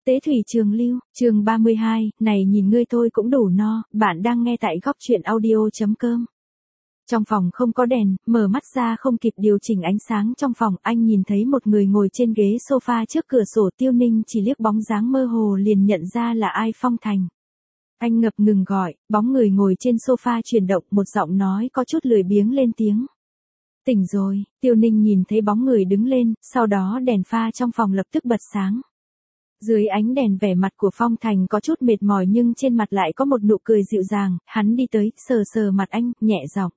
Tế thủy trường lưu, chương 32, này nhìn ngươi thôi cũng đủ no, bạn đang nghe tại góc truyện audio.com. Trong phòng không có đèn, mở mắt ra không kịp điều chỉnh ánh sáng trong phòng, anh nhìn thấy một người ngồi trên ghế sofa trước cửa sổ. Tiêu Ninh chỉ liếc bóng dáng mơ hồ liền nhận ra là ai. Phong Thành. Anh ngập ngừng gọi, bóng người ngồi trên sofa chuyển động, một giọng nói có chút lười biếng lên tiếng. Tỉnh rồi. Tiêu Ninh nhìn thấy bóng người đứng lên, sau đó đèn pha trong phòng lập tức bật sáng. Dưới ánh đèn vẻ mặt của Phong Thành có chút mệt mỏi nhưng trên mặt lại có một nụ cười dịu dàng, hắn đi tới, sờ sờ mặt anh, nhẹ giọng.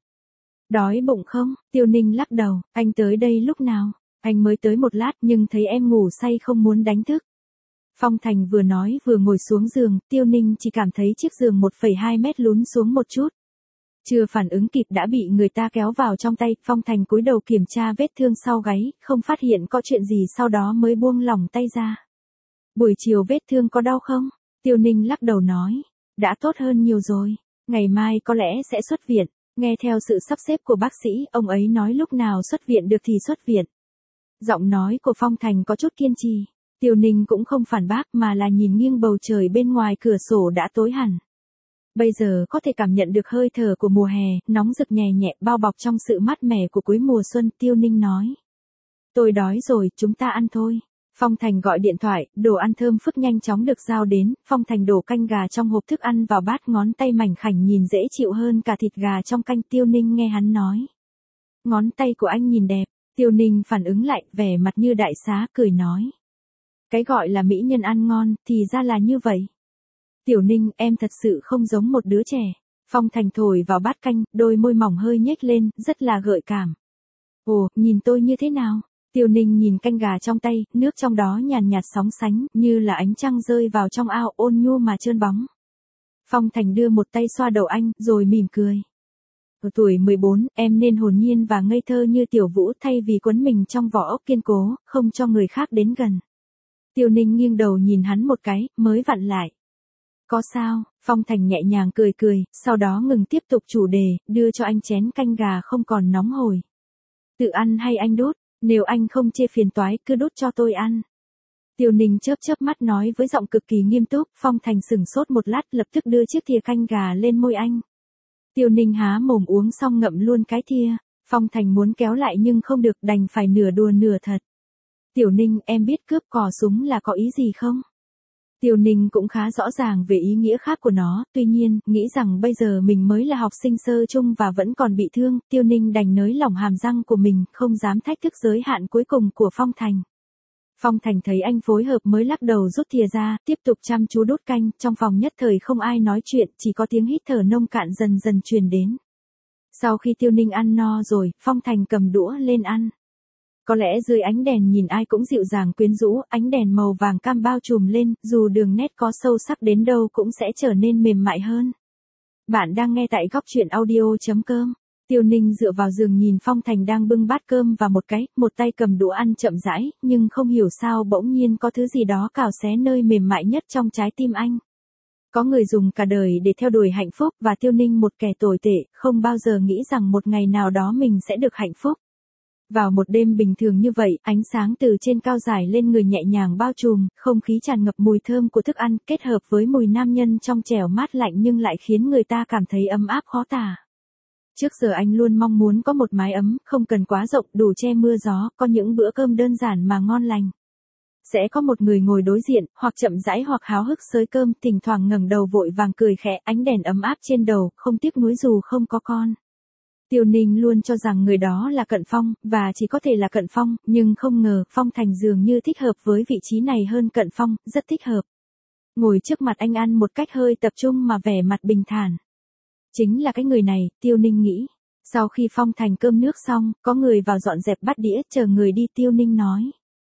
Đói bụng không? Tiêu Ninh lắc đầu, anh tới đây lúc nào? Anh mới tới một lát nhưng thấy em ngủ say không muốn đánh thức. Phong Thành vừa nói vừa ngồi xuống giường, Tiêu Ninh chỉ cảm thấy chiếc giường 1,2 mét lún xuống một chút. Chưa phản ứng kịp đã bị người ta kéo vào trong tay. Phong Thành cúi đầu kiểm tra vết thương sau gáy, không phát hiện có chuyện gì, sau đó mới buông lỏng tay ra. Buổi chiều vết thương có đau không? Tiêu Ninh lắc đầu nói. Đã tốt hơn nhiều rồi. Ngày mai có lẽ sẽ xuất viện. Nghe theo sự sắp xếp của bác sĩ, ông ấy nói lúc nào xuất viện được thì xuất viện. Giọng nói của Phong Thành có chút kiên trì. Tiêu Ninh cũng không phản bác mà là nhìn nghiêng bầu trời bên ngoài cửa sổ đã tối hẳn. Bây giờ có thể cảm nhận được hơi thở của mùa hè, nóng rực nhẹ nhẹ bao bọc trong sự mát mẻ của cuối mùa xuân. Tiêu Ninh nói. Tôi đói rồi, chúng ta ăn thôi. Phong Thành gọi điện thoại, đồ ăn thơm phức nhanh chóng được giao đến. Phong Thành đổ canh gà trong hộp thức ăn vào bát, ngón tay mảnh khảnh nhìn dễ chịu hơn cả thịt gà trong canh. Tiêu Ninh nghe hắn nói. Ngón tay của anh nhìn đẹp. Tiêu Ninh phản ứng lại, vẻ mặt như đại xá, cười nói. Cái gọi là mỹ nhân ăn ngon, thì ra là như vậy. Tiểu Ninh, em thật sự không giống một đứa trẻ. Phong Thành thổi vào bát canh, đôi môi mỏng hơi nhếch lên, rất là gợi cảm. Ồ, nhìn tôi như thế nào? Tiêu Ninh nhìn canh gà trong tay, nước trong đó nhàn nhạt sóng sánh, như là ánh trăng rơi vào trong ao, ôn nhu mà trơn bóng. Phong Thành đưa một tay xoa đầu anh, rồi mỉm cười. Ở tuổi 14, em nên hồn nhiên và ngây thơ như Tiểu Vũ, thay vì quấn mình trong vỏ ốc kiên cố, không cho người khác đến gần. Tiêu Ninh nghiêng đầu nhìn hắn một cái, mới vặn lại. Có sao? Phong Thành nhẹ nhàng cười cười, sau đó ngừng tiếp tục chủ đề, đưa cho anh chén canh gà không còn nóng hổi. Tự ăn hay anh đút? Nếu anh không chê phiền toái, cứ đút cho tôi ăn. Tiêu Ninh chớp mắt nói với giọng cực kỳ nghiêm túc. Phong Thành sững sốt một lát, lập tức đưa chiếc thìa canh gà lên môi anh. Tiêu Ninh há mồm uống xong ngậm luôn cái thìa. Phong Thành muốn kéo lại nhưng không được, đành phải nửa đùa nửa thật. Tiểu Ninh, em biết cướp cò súng là có ý gì không? Tiêu Ninh cũng khá rõ ràng về ý nghĩa khác của nó, tuy nhiên, nghĩ rằng bây giờ mình mới là học sinh sơ chung và vẫn còn bị thương, Tiêu Ninh đành nới lỏng hàm răng của mình, không dám thách thức giới hạn cuối cùng của Phong Thành. Phong Thành thấy anh phối hợp mới lắc đầu rút thìa ra, tiếp tục chăm chú đút canh. Trong phòng nhất thời không ai nói chuyện, chỉ có tiếng hít thở nông cạn dần dần truyền đến. Sau khi Tiêu Ninh ăn no rồi, Phong Thành cầm đũa lên ăn. Có lẽ dưới ánh đèn nhìn ai cũng dịu dàng quyến rũ, ánh đèn màu vàng cam bao trùm lên, dù đường nét có sâu sắc đến đâu cũng sẽ trở nên mềm mại hơn. Bạn đang nghe tại góc truyện audio.com. Tiêu Ninh dựa vào giường nhìn Phong Thành đang bưng bát cơm và một tay cầm đũa ăn chậm rãi, nhưng không hiểu sao bỗng nhiên có thứ gì đó cào xé nơi mềm mại nhất trong trái tim anh. Có người dùng cả đời để theo đuổi hạnh phúc và Tiêu Ninh một kẻ tồi tệ, không bao giờ nghĩ rằng một ngày nào đó mình sẽ được hạnh phúc. Vào một đêm bình thường như vậy, ánh sáng từ trên cao rải lên người nhẹ nhàng bao trùm, không khí tràn ngập mùi thơm của thức ăn, kết hợp với mùi nam nhân trong trẻo mát lạnh nhưng lại khiến người ta cảm thấy ấm áp khó tả. Trước giờ anh luôn mong muốn có một mái ấm, không cần quá rộng, đủ che mưa gió, có những bữa cơm đơn giản mà ngon lành. Sẽ có một người ngồi đối diện, hoặc chậm rãi hoặc háo hức xới cơm, thỉnh thoảng ngẩng đầu vội vàng cười khẽ, ánh đèn ấm áp trên đầu, không tiếc nuối dù không có con. Tiêu Ninh luôn cho rằng người đó là Cận Phong, và chỉ có thể là Cận Phong, nhưng không ngờ, Phong Thành dường như thích hợp với vị trí này hơn Cận Phong, rất thích hợp. Ngồi trước mặt anh ăn một cách hơi tập trung mà vẻ mặt bình thản. Chính là cái người này, Tiêu Ninh nghĩ. Sau khi Phong Thành cơm nước xong, có người vào dọn dẹp bát đĩa, chờ người đi. Tiêu Ninh nói.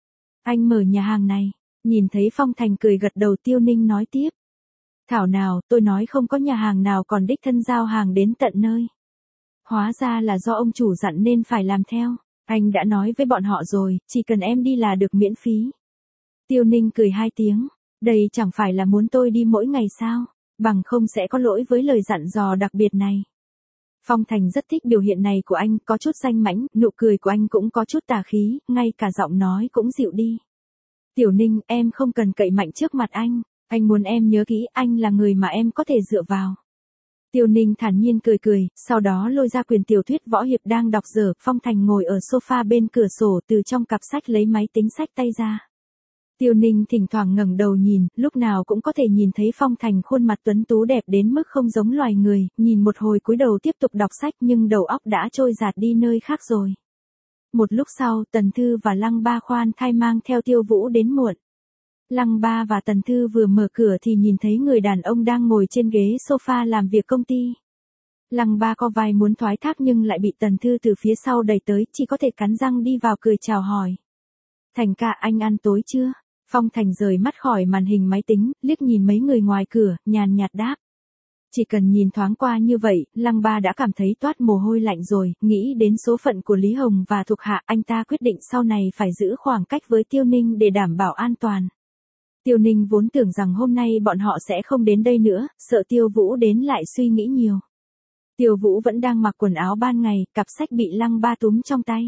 Anh mở nhà hàng này. Nhìn thấy Phong Thành cười gật đầu, Tiêu Ninh nói tiếp. Thảo nào, tôi nói không có nhà hàng nào còn đích thân giao hàng đến tận nơi. Hóa ra là do ông chủ dặn nên phải làm theo. Anh đã nói với bọn họ rồi, chỉ cần em đi là được miễn phí. Tiêu Ninh cười hai tiếng. Đây chẳng phải là muốn tôi đi mỗi ngày sao? Bằng không sẽ có lỗi với lời dặn dò đặc biệt này. Phong Thành rất thích biểu hiện này của anh, có chút danh mãnh, nụ cười của anh cũng có chút tà khí, ngay cả giọng nói cũng dịu đi. Tiểu Ninh, em không cần cậy mạnh trước mặt anh muốn em nhớ kỹ anh là người mà em có thể dựa vào. Tiêu Ninh thản nhiên cười cười, sau đó lôi ra quyển tiểu thuyết võ hiệp đang đọc dở, Phong Thành ngồi ở sofa bên cửa sổ từ trong cặp sách lấy máy tính sách tay ra. Tiêu Ninh thỉnh thoảng ngẩng đầu nhìn, lúc nào cũng có thể nhìn thấy Phong Thành khuôn mặt tuấn tú đẹp đến mức không giống loài người, nhìn một hồi cúi đầu tiếp tục đọc sách nhưng đầu óc đã trôi dạt đi nơi khác rồi. Một lúc sau, Tần Thư và Lăng Ba khoan thai mang theo Tiêu Vũ đến muộn. Lăng Ba và Tần Thư vừa mở cửa thì nhìn thấy người đàn ông đang ngồi trên ghế sofa làm việc công ty. Lăng Ba có vai muốn thoái thác nhưng lại bị Tần Thư từ phía sau đẩy tới, chỉ có thể cắn răng đi vào cười chào hỏi. Thành ca, anh ăn tối chưa? Phong Thành rời mắt khỏi màn hình máy tính, liếc nhìn mấy người ngoài cửa, nhàn nhạt đáp. Chỉ cần nhìn thoáng qua như vậy, Lăng Ba đã cảm thấy toát mồ hôi lạnh rồi, nghĩ đến số phận của Lý Hồng và thuộc hạ, anh ta quyết định sau này phải giữ khoảng cách với Tiêu Ninh để đảm bảo an toàn. Tiêu Ninh vốn tưởng rằng hôm nay bọn họ sẽ không đến đây nữa, sợ Tiêu Vũ đến lại suy nghĩ nhiều. Tiêu Vũ vẫn đang mặc quần áo ban ngày, cặp sách bị Lăng Ba túm trong tay.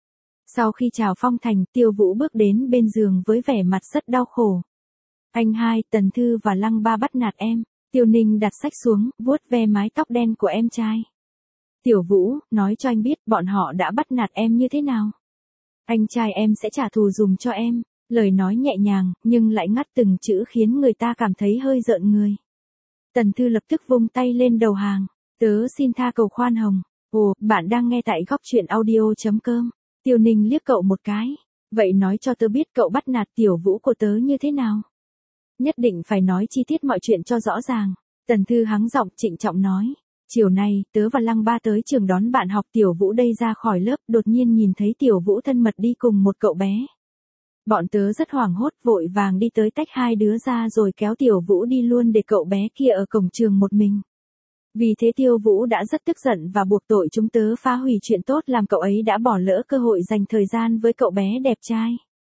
Sau khi chào Phong Thành, Tiêu Vũ bước đến bên giường với vẻ mặt rất đau khổ. Anh hai, Tần Thư và Lăng Ba bắt nạt em. Tiêu Ninh đặt sách xuống, vuốt ve mái tóc đen của em trai. Tiểu Vũ, nói cho anh biết bọn họ đã bắt nạt em như thế nào. Anh trai em sẽ trả thù dùm cho em. Lời nói nhẹ nhàng, nhưng lại ngắt từng chữ khiến người ta cảm thấy hơi rợn người. Tần Thư lập tức vung tay lên đầu hàng. Tớ xin tha cầu khoan hồng. Ồ, bạn đang nghe tại góc truyện audio.com. Tiêu Ninh liếc cậu một cái. Vậy nói cho tớ biết cậu bắt nạt Tiểu Vũ của tớ như thế nào. Nhất định phải nói chi tiết mọi chuyện cho rõ ràng. Tần Thư hắng giọng trịnh trọng nói. Chiều nay, tớ và Lăng Ba tới trường đón bạn học Tiểu Vũ đây ra khỏi lớp, đột nhiên nhìn thấy Tiểu Vũ thân mật đi cùng một cậu bé. Bọn tớ rất hoảng hốt, vội vàng đi tới tách hai đứa ra rồi kéo Tiểu Vũ đi luôn để cậu bé kia ở cổng trường một mình. Vì thế Tiêu Vũ đã rất tức giận và buộc tội chúng tớ phá hủy chuyện tốt làm cậu ấy đã bỏ lỡ cơ hội dành thời gian với cậu bé đẹp trai.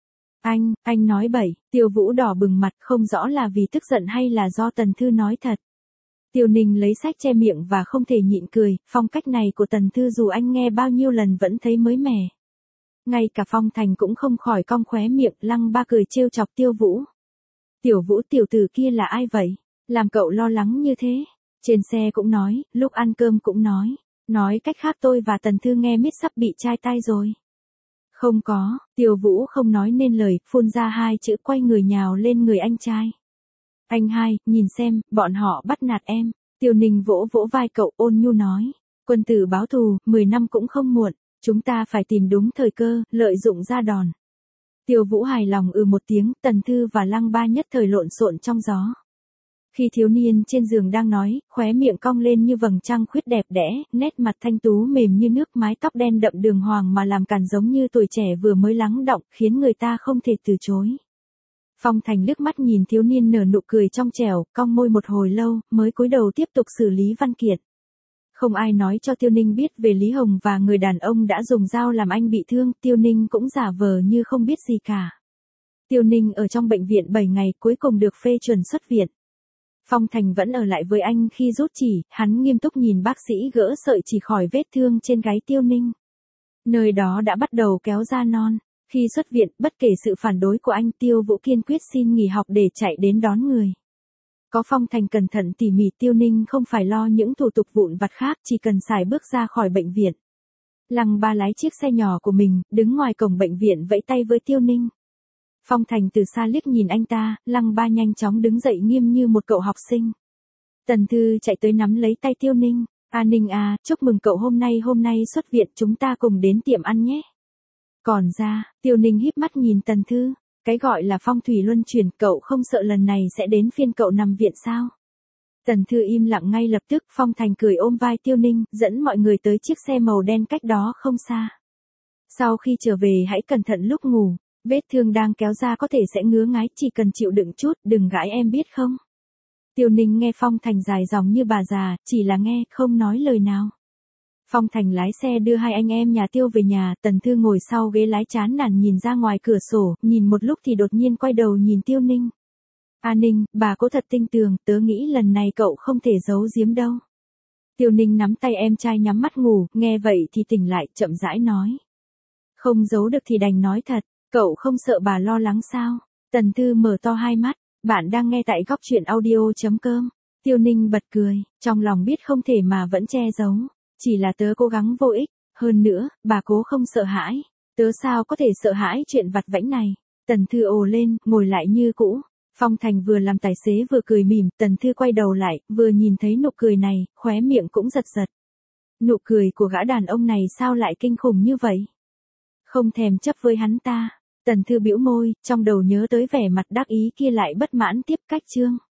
Anh nói bậy, Tiêu Vũ đỏ bừng mặt không rõ là vì tức giận hay là do Tần Thư nói thật. Tiêu Ninh lấy sách che miệng và không thể nhịn cười, phong cách này của Tần Thư dù anh nghe bao nhiêu lần vẫn thấy mới mẻ. Ngay cả Phong Thành cũng không khỏi cong khóe miệng, Lăng Ba cười trêu chọc Tiêu Vũ. Tiểu Vũ tiểu tử kia là ai vậy? Làm cậu lo lắng như thế. Trên xe cũng nói, lúc ăn cơm cũng nói. Nói cách khác tôi và Tần Thư nghe mít sắp bị chai tai rồi. Không có, Tiêu Vũ không nói nên lời, phun ra hai chữ quay người nhào lên người anh trai. Anh hai, nhìn xem, bọn họ bắt nạt em. Tiêu Ninh vỗ vỗ vai cậu ôn nhu nói. Quân tử báo thù, 10 năm cũng không muộn. Chúng ta phải tìm đúng thời cơ, lợi dụng ra đòn. Tiêu Vũ hài lòng một tiếng, Tần Thư và Lăng Ba nhất thời lộn xộn trong gió. Khi thiếu niên trên giường đang nói, khóe miệng cong lên như vầng trăng khuyết đẹp đẽ, nét mặt thanh tú mềm như nước, mái tóc đen đậm đường hoàng mà làm càn giống như tuổi trẻ vừa mới lắng đọng, khiến người ta không thể từ chối. Phong Thành liếc mắt nhìn thiếu niên nở nụ cười trong trẻo, cong môi một hồi lâu, mới cúi đầu tiếp tục xử lý văn kiện. Không ai nói cho Tiêu Ninh biết về Lý Hồng và người đàn ông đã dùng dao làm anh bị thương, Tiêu Ninh cũng giả vờ như không biết gì cả. Tiêu Ninh ở trong bệnh viện 7 ngày cuối cùng được phê chuẩn xuất viện. Phong Thành vẫn ở lại với anh khi rút chỉ, hắn nghiêm túc nhìn bác sĩ gỡ sợi chỉ khỏi vết thương trên gáy Tiêu Ninh. Nơi đó đã bắt đầu kéo ra non. Khi xuất viện, bất kể sự phản đối của anh, Tiêu Vũ kiên quyết xin nghỉ học để chạy đến đón người. Có Phong Thành cẩn thận tỉ mỉ, Tiêu Ninh không phải lo những thủ tục vụn vặt khác, chỉ cần xài bước ra khỏi bệnh viện. Lăng Ba lái chiếc xe nhỏ của mình, đứng ngoài cổng bệnh viện vẫy tay với Tiêu Ninh. Phong Thành từ xa liếc nhìn anh ta, Lăng Ba nhanh chóng đứng dậy nghiêm như một cậu học sinh. Tần Thư chạy tới nắm lấy tay Tiêu Ninh. Ninh à, chúc mừng cậu hôm nay xuất viện, chúng ta cùng đến tiệm ăn nhé. Còn ra, Tiêu Ninh híp mắt nhìn Tần Thư. Cái gọi là phong thủy luân chuyển, cậu không sợ lần này sẽ đến phiên cậu nằm viện sao? Tần Thư im lặng ngay lập tức, Phong Thành cười ôm vai Tiêu Ninh, dẫn mọi người tới chiếc xe màu đen cách đó không xa. Sau khi trở về hãy cẩn thận lúc ngủ, vết thương đang kéo ra có thể sẽ ngứa ngáy, chỉ cần chịu đựng chút, đừng gãi em biết không? Tiêu Ninh nghe Phong Thành dài dòng như bà già, chỉ là nghe, không nói lời nào. Phong Thành lái xe đưa hai anh em nhà Tiêu về nhà, Tần Thư ngồi sau ghế lái chán nản nhìn ra ngoài cửa sổ, nhìn một lúc thì đột nhiên quay đầu nhìn Tiêu Ninh. Ninh, bà cố thật tinh tường, tớ nghĩ lần này cậu không thể giấu giếm đâu. Tiêu Ninh nắm tay em trai nhắm mắt ngủ, nghe vậy thì tỉnh lại, chậm rãi nói. Không giấu được thì đành nói thật, cậu không sợ bà lo lắng sao? Tần Thư mở to hai mắt, bạn đang nghe tại góc chuyện audio.com. Tiêu Ninh bật cười, trong lòng biết không thể mà vẫn che giấu. Chỉ là tớ cố gắng vô ích, hơn nữa, bà cố không sợ hãi. Tớ sao có thể sợ hãi chuyện vặt vãnh này. Tần Thư ồ lên, ngồi lại như cũ. Phong Thành vừa làm tài xế vừa cười mỉm, Tần Thư quay đầu lại, vừa nhìn thấy nụ cười này, khóe miệng cũng giật giật. Nụ cười của gã đàn ông này sao lại kinh khủng như vậy? Không thèm chấp với hắn ta. Tần Thư bĩu môi, trong đầu nhớ tới vẻ mặt đắc ý kia lại bất mãn tiếp cách chương.